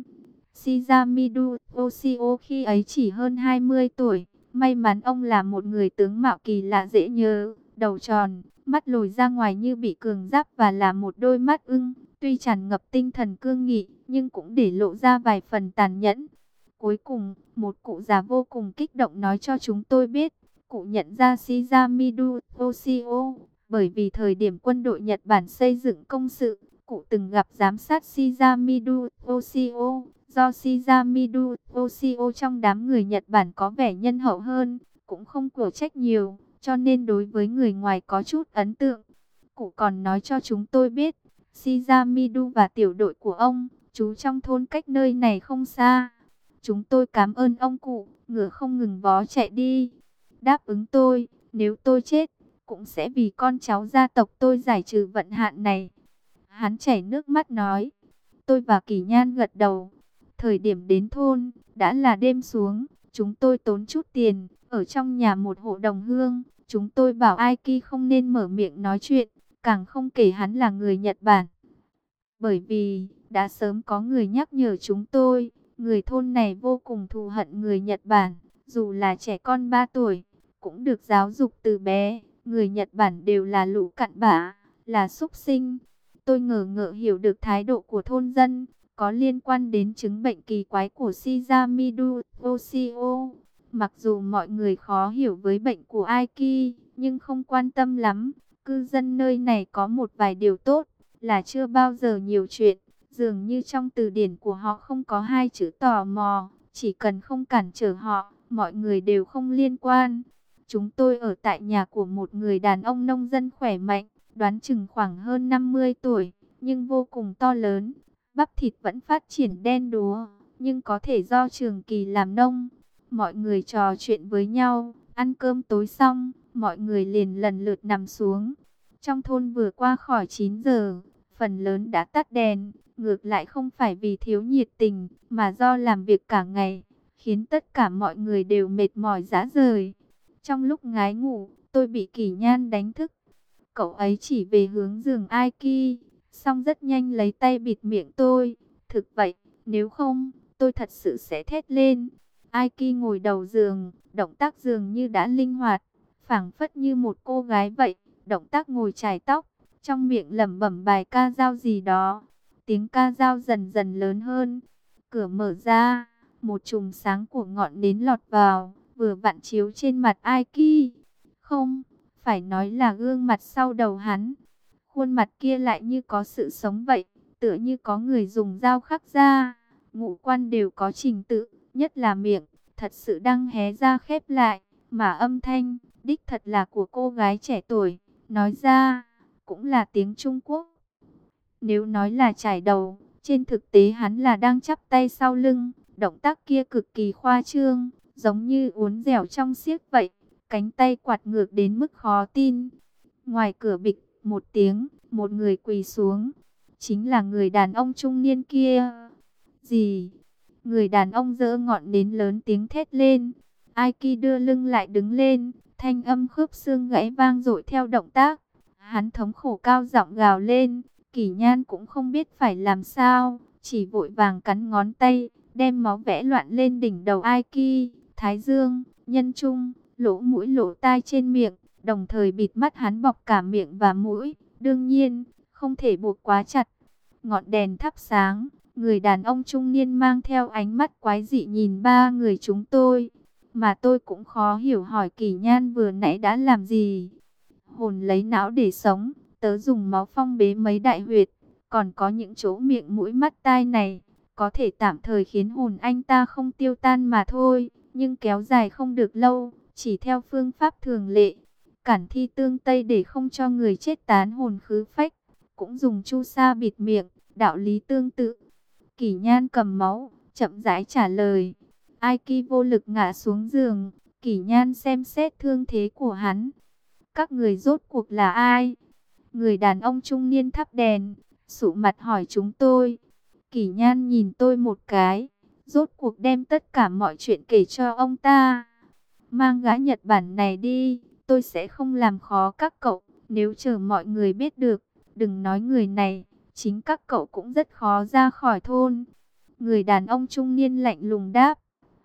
Shizamidu Toshio khi ấy chỉ hơn 20 tuổi, may mắn ông là một người tướng mạo kỳ lạ dễ nhớ, đầu tròn, mắt lồi ra ngoài như bị cường giáp và là một đôi mắt ưng, tuy tràn ngập tinh thần cương nghị, nhưng cũng để lộ ra vài phần tàn nhẫn. Cuối cùng, một cụ già vô cùng kích động nói cho chúng tôi biết, cụ nhận ra Shizamidu Toshio, bởi vì thời điểm quân đội Nhật Bản xây dựng công sự, cụ từng gặp giám sát Shizamidu Toshio. Do Shizamidu Toshio trong đám người Nhật Bản có vẻ nhân hậu hơn, cũng không quở trách nhiều, cho nên đối với người ngoài có chút ấn tượng. Cụ còn nói cho chúng tôi biết, Shizamidu và tiểu đội của ông, trú trong thôn cách nơi này không xa. Chúng tôi cảm ơn ông cụ, ngựa không ngừng vó chạy đi. Đáp ứng tôi, nếu tôi chết, cũng sẽ vì con cháu gia tộc tôi giải trừ vận hạn này. Hắn chảy nước mắt nói. Tôi và Kỷ Nhan gật đầu. Thời điểm đến thôn, đã là đêm xuống, chúng tôi tốn chút tiền, ở trong nhà một hộ đồng hương. Chúng tôi bảo Aiki không nên mở miệng nói chuyện, càng không kể hắn là người Nhật Bản. Bởi vì, đã sớm có người nhắc nhở chúng tôi, người thôn này vô cùng thù hận người Nhật Bản, dù là trẻ con 3 tuổi, cũng được giáo dục từ bé, người Nhật Bản đều là lũ cặn bã, là súc sinh. Tôi ngờ ngợ hiểu được thái độ của thôn dân, có liên quan đến chứng bệnh kỳ quái của Shizamidu Toshio. Mặc dù mọi người khó hiểu với bệnh của Aiki, nhưng không quan tâm lắm. Cư dân nơi này có một vài điều tốt, là chưa bao giờ nhiều chuyện. Dường như trong từ điển của họ không có hai chữ tò mò, chỉ cần không cản trở họ, mọi người đều không liên quan. Chúng tôi ở tại nhà của một người đàn ông nông dân khỏe mạnh, đoán chừng khoảng hơn 50 tuổi, nhưng vô cùng to lớn. Bắp thịt vẫn phát triển đen đúa, nhưng có thể do trường kỳ làm nông. Mọi người trò chuyện với nhau, Ăn cơm tối xong, mọi người liền lần lượt nằm xuống. Trong thôn vừa qua khỏi 9 giờ, phần lớn đã tắt đèn, ngược lại không phải vì thiếu nhiệt tình, mà do làm việc cả ngày, khiến tất cả mọi người đều mệt mỏi rã rời. Trong lúc ngái ngủ, tôi bị Kỷ Nhan đánh thức. Cậu ấy chỉ về hướng giường Aiki, xong rất nhanh lấy tay bịt miệng tôi. Thực vậy, nếu không, tôi thật sự sẽ thét lên. Aiki ngồi đầu giường, động tác dường như đã linh hoạt, phảng phất như một cô gái vậy. Động tác ngồi chải tóc, trong miệng lẩm bẩm bài ca dao gì đó. Tiếng ca dao dần dần lớn hơn. Cửa mở ra, một chùm sáng của ngọn nến lọt vào, vừa vặn chiếu trên mặt Aiki. Không, phải nói là gương mặt sau đầu hắn. Khuôn mặt kia lại như có sự sống vậy, tựa như có người dùng dao khắc ra. Ngũ quan đều có trình tự, nhất là miệng, thật sự đang hé ra khép lại, mà âm thanh, đích thật là của cô gái trẻ tuổi, nói ra, cũng là tiếng Trung Quốc. Nếu nói là chải đầu, trên thực tế hắn là đang chắp tay sau lưng, động tác kia cực kỳ khoa trương, giống như uốn dẻo trong xiếc vậy, cánh tay quạt ngược đến mức khó tin. Ngoài cửa bịch một tiếng, một người quỳ xuống, chính là người đàn ông trung niên kia. Gì? Người đàn ông giơ ngọn nến lớn tiếng thét lên. Aiki đưa lưng lại đứng lên, thanh âm khớp xương gãy vang dội theo động tác. Hắn thống khổ cao giọng gào lên. Kỷ Nhan cũng không biết phải làm sao, chỉ vội vàng cắn ngón tay, đem máu vẽ loạn lên đỉnh đầu Aiki, thái dương, nhân trung, lỗ mũi lỗ tai trên miệng, đồng thời bịt mắt hắn bọc cả miệng và mũi, đương nhiên, không thể buộc quá chặt. Ngọn đèn thắp sáng, người đàn ông trung niên mang theo ánh mắt quái dị nhìn ba người chúng tôi, mà tôi cũng khó hiểu hỏi Kỷ Nhan vừa nãy đã làm gì. Hồn lấy não để sống, tớ dùng máu phong bế mấy đại huyệt, còn có những chỗ miệng mũi mắt tai này, có thể tạm thời khiến hồn anh ta không tiêu tan mà thôi, nhưng kéo dài không được lâu, chỉ theo phương pháp thường lệ. Cản thi tương tây để không cho người chết tán hồn khứ phách, cũng dùng chu sa bịt miệng, đạo lý tương tự. Kỷ Nhan cầm máu, chậm rãi trả lời. Aiki vô lực ngã xuống giường, Kỷ Nhan xem xét thương thế của hắn. Các người rốt cuộc là ai? Người đàn ông trung niên thắp đèn, sụ mặt hỏi chúng tôi. Kỷ Nhan nhìn tôi một cái, rốt cuộc đem tất cả mọi chuyện kể cho ông ta. Mang gã Nhật Bản này đi, tôi sẽ không làm khó các cậu. Nếu chờ mọi người biết được, đừng nói người này, chính các cậu cũng rất khó ra khỏi thôn. Người đàn ông trung niên lạnh lùng đáp.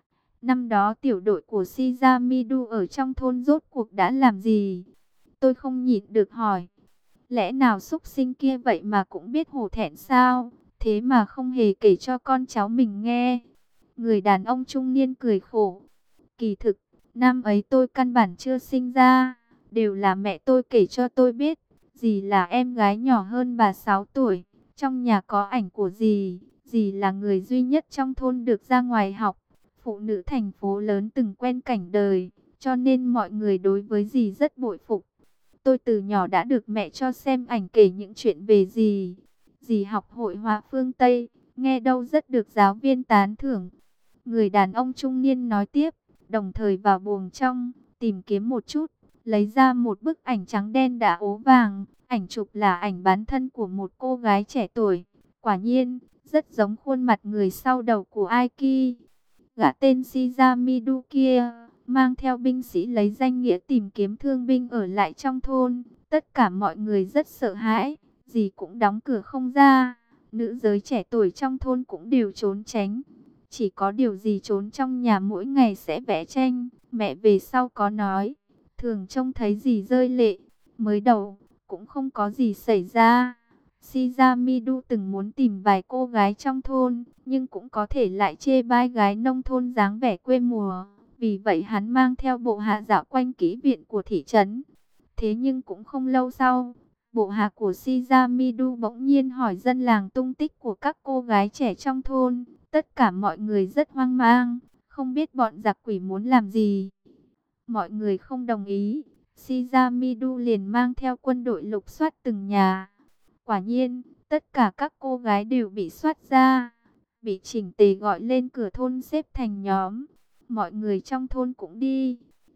Năm đó tiểu đội của Shizamidu ở trong thôn rốt cuộc đã làm gì? Tôi không nhịn được hỏi. Lẽ nào súc sinh kia vậy mà cũng biết hổ thẹn sao? Thế mà không hề kể cho con cháu mình nghe. Người đàn ông trung niên cười khổ. Kỳ thực, năm ấy tôi căn bản chưa sinh ra. Đều là mẹ tôi kể cho tôi biết. Dì là em gái nhỏ hơn bà 6 tuổi. Trong nhà có ảnh của dì. Dì là người duy nhất trong thôn được ra ngoài học. Phụ nữ thành phố lớn từng quen cảnh đời. Cho nên mọi người đối với dì rất bội phục. Tôi từ nhỏ đã được mẹ cho xem ảnh kể những chuyện về dì. Dì học hội họa phương Tây, nghe đâu rất được giáo viên tán thưởng. Người đàn ông trung niên nói tiếp, đồng thời vào buồng trong, tìm kiếm một chút, lấy ra một bức ảnh trắng đen đã ố vàng. Ảnh chụp là ảnh bán thân của một cô gái trẻ tuổi. Quả nhiên, rất giống khuôn mặt người sau đầu của Aiki. Gã tên Shizamidu kia mang theo binh sĩ lấy danh nghĩa tìm kiếm thương binh ở lại trong thôn. Tất cả mọi người rất sợ hãi, gì cũng đóng cửa không ra. Nữ giới trẻ tuổi trong thôn cũng đều trốn tránh. Chỉ có điều gì trốn trong nhà mỗi ngày sẽ vẽ tranh. Mẹ về sau có nói, thường trông thấy gì rơi lệ. Mới đầu, cũng không có gì xảy ra. Shizamidu từng muốn tìm vài cô gái trong thôn, nhưng cũng có thể lại chê bai gái nông thôn dáng vẻ quê mùa. Vì vậy hắn mang theo bộ hạ dạo quanh kỹ viện của thị trấn. Thế nhưng cũng không lâu sau, bộ hạ của Shizamidu bỗng nhiên hỏi dân làng tung tích của các cô gái trẻ trong thôn. Tất cả mọi người rất hoang mang, không biết bọn giặc quỷ muốn làm gì. Mọi người không đồng ý, Shizamidu liền mang theo quân đội lục soát từng nhà. Quả nhiên, tất cả các cô gái đều bị soát ra, bị chỉnh tề gọi lên cửa thôn xếp thành nhóm. Mọi người trong thôn cũng đi.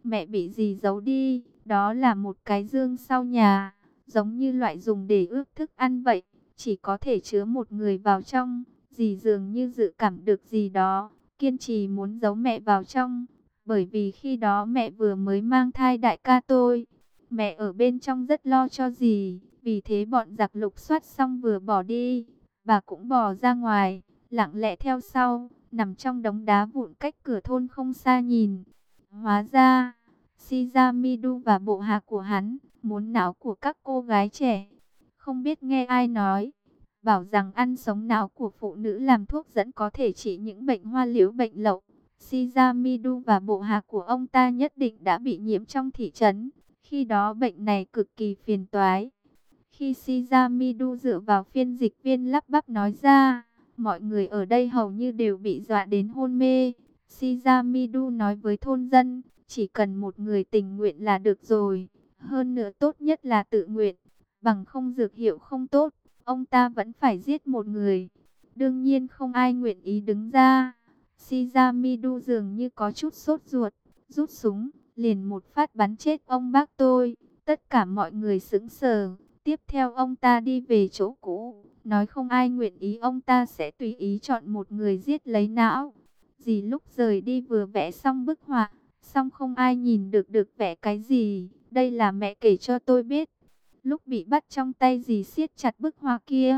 Mẹ bị dì giấu đi, đó là một cái dương sau nhà, giống như loại dùng để ướp thức ăn vậy, chỉ có thể chứa một người vào trong. Dì dường như dự cảm được gì đó, kiên trì muốn giấu mẹ vào trong, bởi vì khi đó mẹ vừa mới mang thai đại ca tôi. Mẹ ở bên trong rất lo cho dì, vì thế bọn giặc lục soát xong vừa bỏ đi, bà cũng bò ra ngoài, lặng lẽ theo sau, nằm trong đống đá vụn cách cửa thôn không xa nhìn. Hóa ra, Shizamidu và bộ hạ của hắn muốn não của các cô gái trẻ. Không biết nghe ai nói, bảo rằng ăn sống não của phụ nữ làm thuốc dẫn có thể trị những bệnh hoa liễu, bệnh lậu. Shizamidu và bộ hạ của ông ta nhất định đã bị nhiễm trong thị trấn. Khi đó bệnh này cực kỳ phiền toái. Khi Shizamidu dựa vào phiên dịch viên lắp bắp nói ra, mọi người ở đây hầu như đều bị dọa đến hôn mê. Shizamidu nói với thôn dân, chỉ cần một người tình nguyện là được rồi. Hơn nữa tốt nhất là tự nguyện, bằng không dược hiệu không tốt, ông ta vẫn phải giết một người. Đương nhiên không ai nguyện ý đứng ra. Shizamidu dường như có chút sốt ruột, rút súng, liền một phát bắn chết ông bác tôi. Tất cả mọi người sững sờ. Tiếp theo ông ta đi về chỗ cũ, nói không ai nguyện ý ông ta sẽ tùy ý chọn một người giết lấy não. Dì lúc rời đi vừa vẽ xong bức họa, xong không ai nhìn được vẽ cái gì. Đây là mẹ kể cho tôi biết. Lúc bị bắt trong tay dì siết chặt bức họa kia.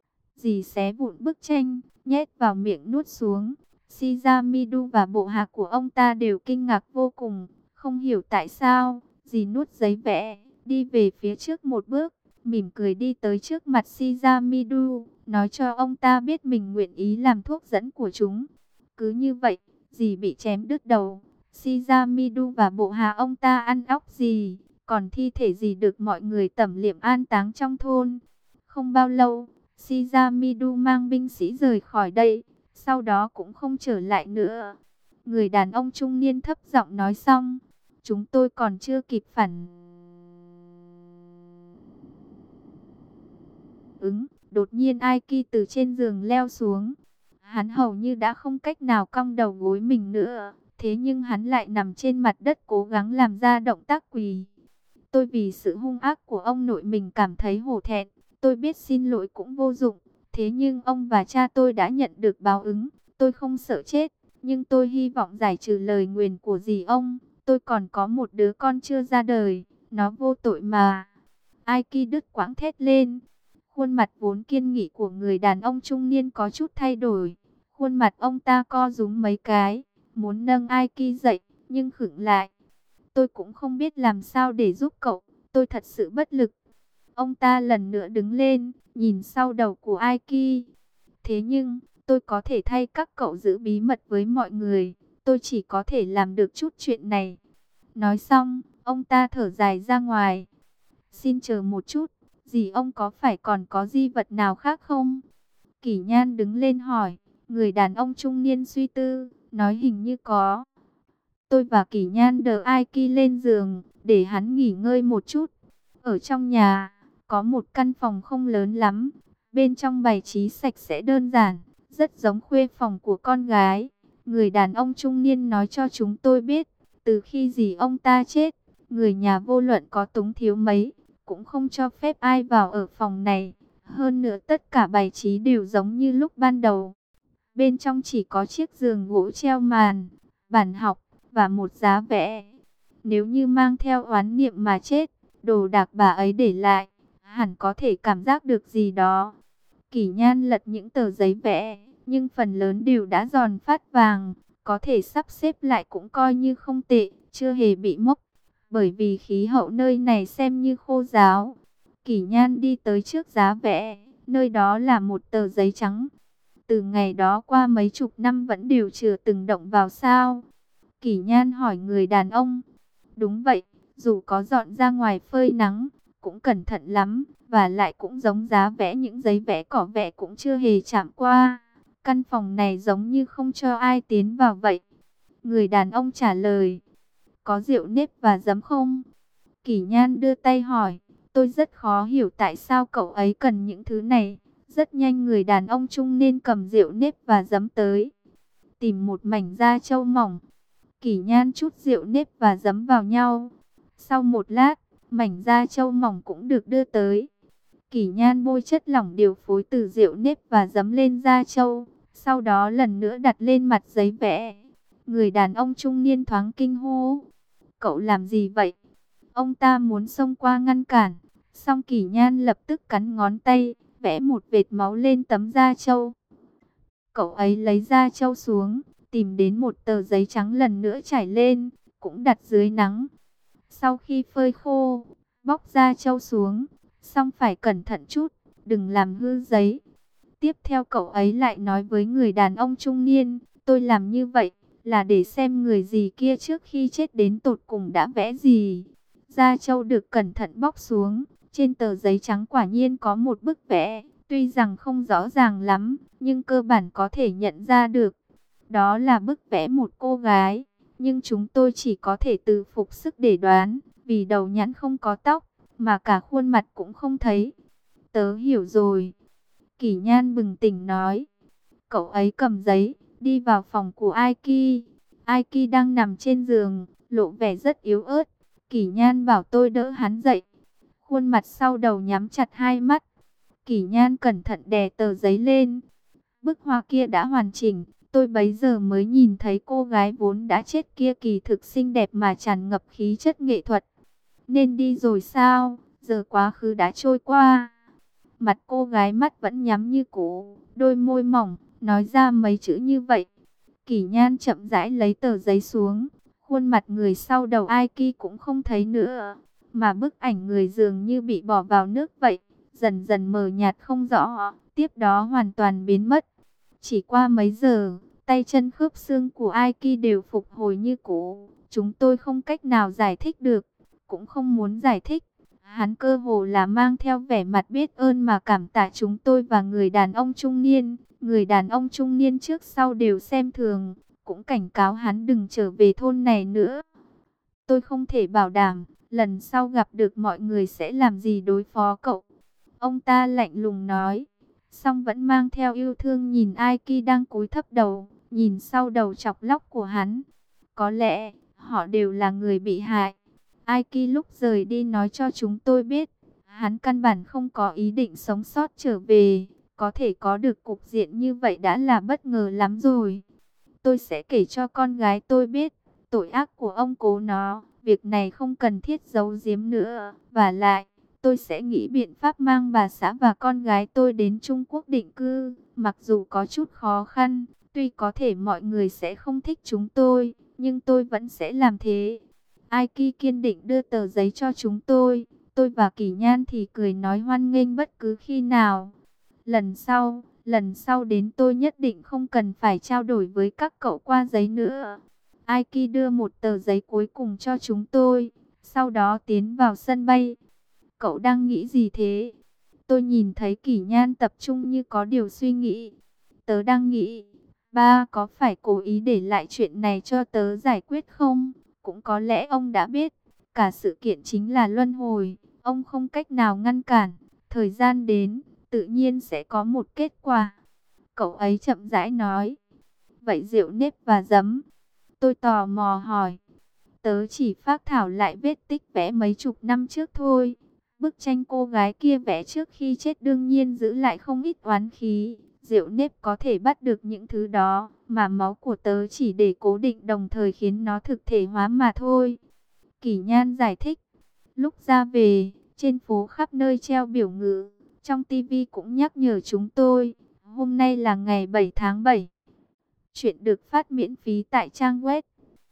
Dì xé vụn bức tranh, nhét vào miệng nuốt xuống. Shizamidu và bộ hạ của ông ta đều kinh ngạc vô cùng, không hiểu tại sao. Dì nuốt giấy vẽ, đi về phía trước một bước, mỉm cười đi tới trước mặt Shizamidu, nói cho ông ta biết mình nguyện ý làm thuốc dẫn của chúng. Cứ như vậy, dì bị chém đứt đầu. Shizamidu và bộ hạ ông ta ăn óc dì, còn thi thể dì được mọi người tẩm liệm an táng trong thôn. Không bao lâu, Shizamidu mang binh sĩ rời khỏi đây, sau đó cũng không trở lại nữa. Người đàn ông trung niên thấp giọng nói xong, chúng tôi còn chưa kịp phản ứng, đột nhiên Aiki từ trên giường leo xuống. Hắn hầu như đã không cách nào cong đầu gối mình nữa, thế nhưng hắn lại nằm trên mặt đất cố gắng làm ra động tác quỳ. Tôi vì sự hung ác của ông nội mình cảm thấy hổ thẹn, tôi biết xin lỗi cũng vô dụng, thế nhưng ông và cha tôi đã nhận được báo ứng, tôi không sợ chết, nhưng tôi hy vọng giải trừ lời nguyền của dì ông. Tôi còn có một đứa con chưa ra đời, nó vô tội mà. Aiki đứt quãng thét lên. Khuôn mặt vốn kiên nghị của người đàn ông trung niên có chút thay đổi. Khuôn mặt ông ta co rúm mấy cái, muốn nâng Aiki dậy, nhưng khựng lại. Tôi cũng không biết làm sao để giúp cậu, tôi thật sự bất lực. Ông ta lần nữa đứng lên, nhìn sau đầu của Aiki. Thế nhưng, tôi có thể thay các cậu giữ bí mật với mọi người. Tôi chỉ có thể làm được chút chuyện này. Nói xong, ông ta thở dài ra ngoài. Xin chờ một chút, dì ông có phải còn có di vật nào khác không? Kỷ Nhan đứng lên hỏi. Người đàn ông trung niên suy tư, nói hình như có. Tôi và Kỷ Nhan đỡ Aiki lên giường, để hắn nghỉ ngơi một chút. Ở trong nhà, có một căn phòng không lớn lắm. Bên trong bày trí sạch sẽ đơn giản, rất giống khuê phòng của con gái. Người đàn ông trung niên nói cho chúng tôi biết, từ khi dì ông ta chết, người nhà vô luận có túng thiếu mấy, cũng không cho phép ai vào ở phòng này. Hơn nữa tất cả bày trí đều giống như lúc ban đầu. Bên trong chỉ có chiếc giường gỗ treo màn, bàn học và một giá vẽ. Nếu như mang theo oán niệm mà chết, đồ đạc bà ấy để lại, hẳn có thể cảm giác được gì đó. Kỷ Nhan lật những tờ giấy vẽ, nhưng phần lớn đều đã giòn phát vàng, có thể sắp xếp lại cũng coi như không tệ, chưa hề bị mốc. Bởi vì khí hậu nơi này xem như khô ráo. Kỷ Nhan đi tới trước giá vẽ, nơi đó là một tờ giấy trắng. Từ ngày đó qua mấy chục năm vẫn đều chưa từng động vào sao? Kỷ Nhan hỏi người đàn ông. Đúng vậy, dù có dọn ra ngoài phơi nắng, cũng cẩn thận lắm, và lại cũng giống giá vẽ những giấy vẽ cỏ vẽ cũng chưa hề chạm qua. Căn phòng này giống như không cho ai tiến vào vậy. Người đàn ông trả lời. Có rượu nếp và giấm không? Kỷ Nhan đưa tay hỏi. Tôi rất khó hiểu tại sao cậu ấy cần những thứ này. Rất nhanh người đàn ông trung niên cầm rượu nếp và giấm tới. Tìm một mảnh da trâu mỏng. Kỷ Nhan chút rượu nếp và giấm vào nhau. Sau một lát, mảnh da trâu mỏng cũng được đưa tới. Kỷ Nhan bôi chất lỏng điều phối từ rượu nếp và giấm lên da trâu, sau đó lần nữa đặt lên mặt giấy vẽ. Người đàn ông trung niên thoáng kinh hô: "Cậu làm gì vậy?" Ông ta muốn xông qua ngăn cản, song Kỷ Nhan lập tức cắn ngón tay, vẽ một vệt máu lên tấm da trâu. Cậu ấy lấy da trâu xuống, tìm đến một tờ giấy trắng lần nữa trải lên, cũng đặt dưới nắng. Sau khi phơi khô, bóc da trâu xuống, song phải cẩn thận chút, đừng làm hư giấy. Tiếp theo cậu ấy lại nói với người đàn ông trung niên: "Tôi làm như vậy là để xem người gì kia trước khi chết đến tột cùng đã vẽ gì." Da trâu được cẩn thận bóc xuống, trên tờ giấy trắng quả nhiên có một bức vẽ, tuy rằng không rõ ràng lắm, nhưng cơ bản có thể nhận ra được. Đó là bức vẽ một cô gái, nhưng chúng tôi chỉ có thể tự phục sức để đoán, vì đầu nhẵn không có tóc, mà cả khuôn mặt cũng không thấy. Tớ hiểu rồi. Kỷ Nhan bừng tỉnh nói. Cậu ấy cầm giấy, đi vào phòng của Aiki. Aiki đang nằm trên giường, lộ vẻ rất yếu ớt. Kỷ Nhan bảo tôi đỡ hắn dậy. Khuôn mặt sau đầu nhắm chặt hai mắt. Kỷ Nhan cẩn thận đè tờ giấy lên. Bức hoa kia đã hoàn chỉnh. Tôi bấy giờ mới nhìn thấy cô gái vốn đã chết kia kỳ thực xinh đẹp mà tràn ngập khí chất nghệ thuật. Nên đi rồi sao? Giờ quá khứ đã trôi qua. Mặt cô gái mắt vẫn nhắm như cũ, đôi môi mỏng, nói ra mấy chữ như vậy. Kỷ Nhan chậm rãi lấy tờ giấy xuống. Khuôn mặt người sau đầu Aiki cũng không thấy nữa, mà bức ảnh người dường như bị bỏ vào nước vậy, dần dần mờ nhạt không rõ, tiếp đó hoàn toàn biến mất. Chỉ qua mấy giờ, tay chân khớp xương của Aiki đều phục hồi như cũ. Chúng tôi không cách nào giải thích được, cũng không muốn giải thích. Hắn cơ hồ là mang theo vẻ mặt biết ơn mà cảm tạ chúng tôi và người đàn ông trung niên. Người đàn ông trung niên trước sau đều xem thường, cũng cảnh cáo hắn đừng trở về thôn này nữa. Tôi không thể bảo đảm, lần sau gặp được mọi người sẽ làm gì đối phó cậu. Ông ta lạnh lùng nói, song vẫn mang theo yêu thương nhìn Aiki đang cúi thấp đầu, nhìn sau đầu chọc lóc của hắn. Có lẽ, họ đều là người bị hại. Aiki lúc rời đi nói cho chúng tôi biết, hắn căn bản không có ý định sống sót trở về. Có thể có được cục diện như vậy đã là bất ngờ lắm rồi. Tôi sẽ kể cho con gái tôi biết tội ác của ông cố nó. Việc này không cần thiết giấu giếm nữa. Và lại, tôi sẽ nghĩ biện pháp mang bà xã và con gái tôi đến Trung Quốc định cư. Mặc dù có chút khó khăn, tuy có thể mọi người sẽ không thích chúng tôi, nhưng tôi vẫn sẽ làm thế. Aiki kiên định đưa tờ giấy cho chúng tôi. Tôi và Kỷ Nhan thì cười nói hoan nghênh bất cứ khi nào. Lần sau đến tôi nhất định không cần phải trao đổi với các cậu qua giấy nữa. Aiki đưa một tờ giấy cuối cùng cho chúng tôi, sau đó tiến vào sân bay. Cậu đang nghĩ gì thế? Tôi nhìn thấy Kỷ Nhan tập trung như có điều suy nghĩ. Tớ đang nghĩ, ba có phải cố ý để lại chuyện này cho tớ giải quyết không? Cũng có lẽ ông đã biết, cả sự kiện chính là luân hồi, ông không cách nào ngăn cản, thời gian đến, tự nhiên sẽ có một kết quả. Cậu ấy chậm rãi nói. Vậy rượu nếp và giấm? Tôi tò mò hỏi. Tớ chỉ phác thảo lại vết tích vẽ mấy chục năm trước thôi. Bức tranh cô gái kia vẽ trước khi chết đương nhiên giữ lại không ít oán khí. Rượu nếp có thể bắt được những thứ đó, mà máu của tớ chỉ để cố định đồng thời khiến nó thực thể hóa mà thôi. Kỷ Nhan giải thích. Lúc ra về, trên phố khắp nơi treo biểu ngữ. Trong tivi cũng nhắc nhở chúng tôi, hôm nay là ngày 7 tháng 7. Chuyện được phát miễn phí tại trang web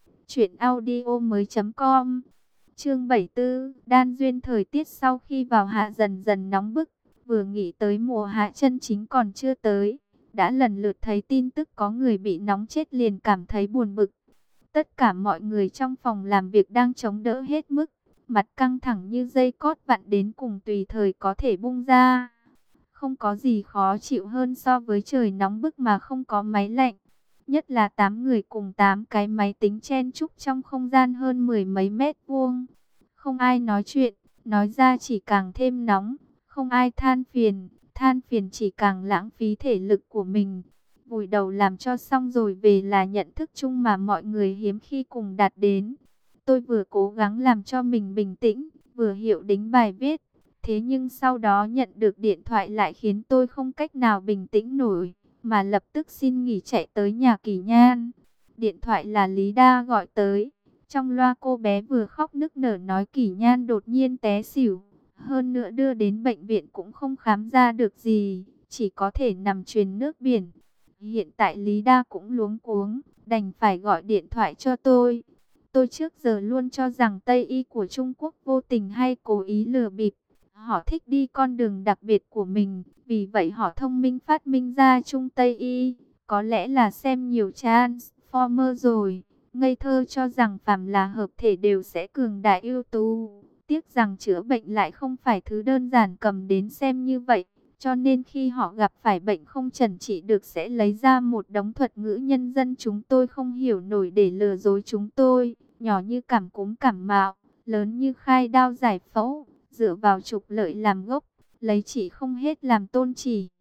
truyệnaudiomoi.com. Chương 74, đan duyên. Thời tiết sau khi vào hạ dần dần nóng bức, vừa nghĩ tới mùa hạ chân chính còn chưa tới, đã lần lượt thấy tin tức có người bị nóng chết liền cảm thấy buồn bực. Tất cả mọi người trong phòng làm việc đang chống đỡ hết mức, mặt căng thẳng như dây cót vặn đến cùng tùy thời có thể bung ra. Không có gì khó chịu hơn so với trời nóng bức mà không có máy lạnh. Nhất là 8 người cùng 8 cái máy tính chen chúc trong không gian hơn 10 mấy mét vuông. Không ai nói chuyện, nói ra chỉ càng thêm nóng. Không ai than phiền chỉ càng lãng phí thể lực của mình. vùi đầu làm cho xong rồi về là nhận thức chung mà mọi người hiếm khi cùng đạt đến. Tôi vừa cố gắng làm cho mình bình tĩnh, vừa hiệu đính bài viết. Thế nhưng sau đó nhận được điện thoại lại khiến tôi không cách nào bình tĩnh nổi, mà lập tức xin nghỉ chạy tới nhà Kỳ Nhan. Điện thoại là Lý Đa gọi tới. Trong loa cô bé vừa khóc nức nở nói Kỳ Nhan đột nhiên té xỉu. Hơn nữa đưa đến bệnh viện cũng không khám ra được gì, chỉ có thể nằm truyền nước biển. Hiện tại Lý Đa cũng luống cuống, đành phải gọi điện thoại cho tôi. Tôi trước giờ luôn cho rằng Tây y của Trung Quốc vô tình hay cố ý lừa bịp. Họ thích đi con đường đặc biệt của mình, vì vậy họ thông minh phát minh ra Trung Tây y. Có lẽ là xem nhiều Transformer rồi, ngây thơ cho rằng phàm là hợp thể đều sẽ cường đại ưu tú. Tiếc rằng chữa bệnh lại không phải thứ đơn giản cầm đến xem như vậy. Cho nên khi họ gặp phải bệnh không chẩn trị được sẽ lấy ra một đống thuật ngữ nhân dân chúng tôi không hiểu nổi để lừa dối chúng tôi. Nhỏ như cảm cúm cảm mạo, lớn như khai đao giải phẫu, dựa vào trục lợi làm gốc, lấy chỉ không hết làm tôn chỉ.